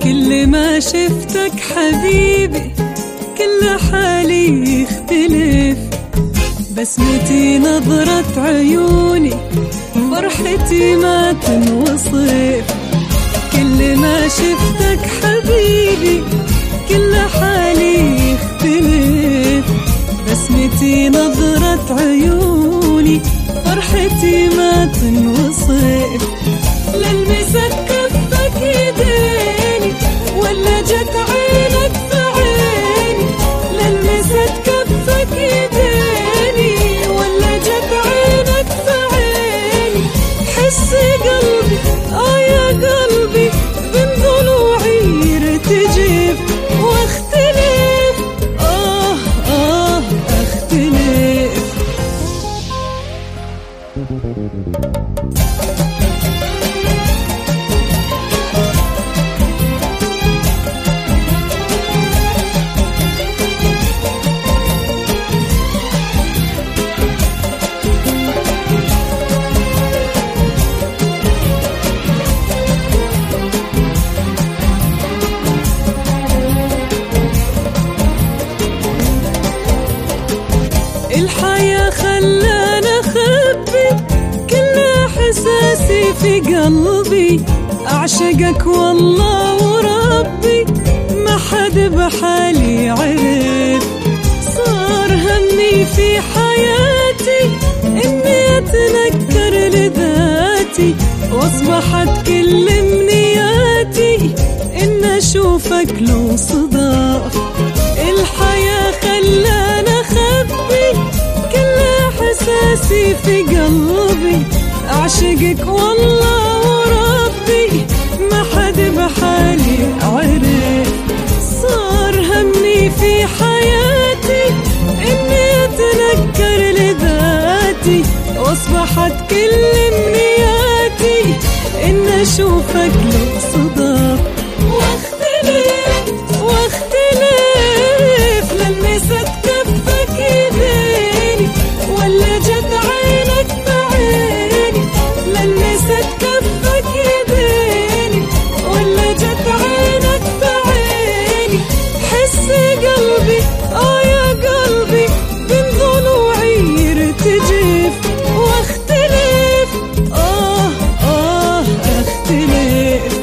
كل ما شفتك حبيبي كل حالي يختلف، بسمتي نظرة عيوني فرحتي ما تنوصف. كل ما شفتك حبيبي كل حالي يختلف، بسمتي نظرة عيوني فرحتي ما تنوصف. للمسك كفك يديني ولا جت عينك في عيني، للمسك كفك يديني ولا جت عينك في عيني. حسي قلبي يا قلبي بين ضلوعي يرتجف واختلف اختلف. الحياة خلانا أخبي كل إحساسي في قلبي، أعشقك والله وربي ما حد بحالي عرف. صار همي في حياتي إني أتنكر لذاتي، وأصبحت كل أمنياتي إن أشوفك لو صدف. الحياة خلانا أخبي كل إحساسي في قلبي، أعشقك والله وربي ما حد بحالي عرف. صار همي في حياتي إني أتنكر لذاتي، وأصبحت كل أمنياتي إن أشوفك لو صدف. واختلف للمسك كفك يديني ولا جت عينك في عيني، للمسك كفك يديني ولا جت عينك في عيني. حسي قلبي يا قلبي بين ضلوعي يرتجف واختلف اختلف.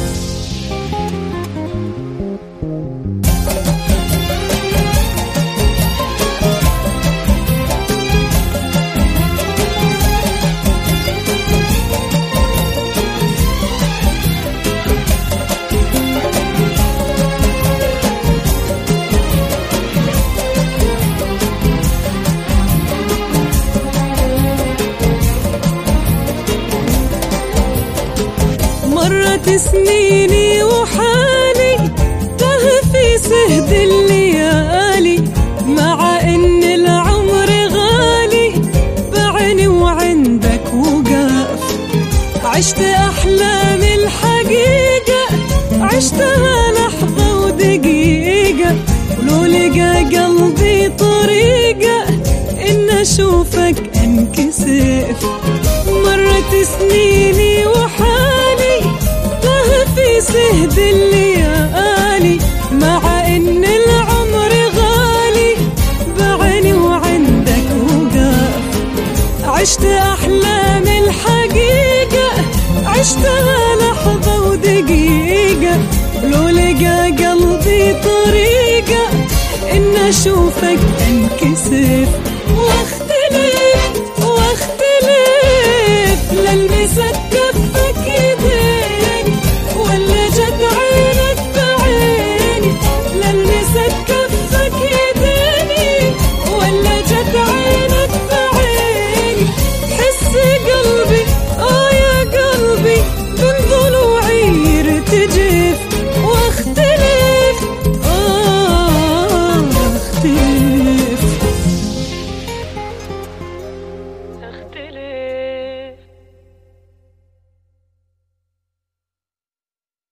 مرت سنيني وحالي تاه في سهد الليالي، مع ان العمر غالي بعيني وعندك وقاف. عشت احلامي الحقيقة عشتها لحظة ودقيقة، ولو لقى قلبي طريقة ان اشوفك انكسف. مرت سنيني وحالي تاه في سهد الليالي، مع ان العمر غالي بعيني وعندك وقاف. عشت احلامي الحقيقة عشتها لحظة ودقيقة، لو لقى قلبي طريقة ان اشوفك انكسف واختلف للمسك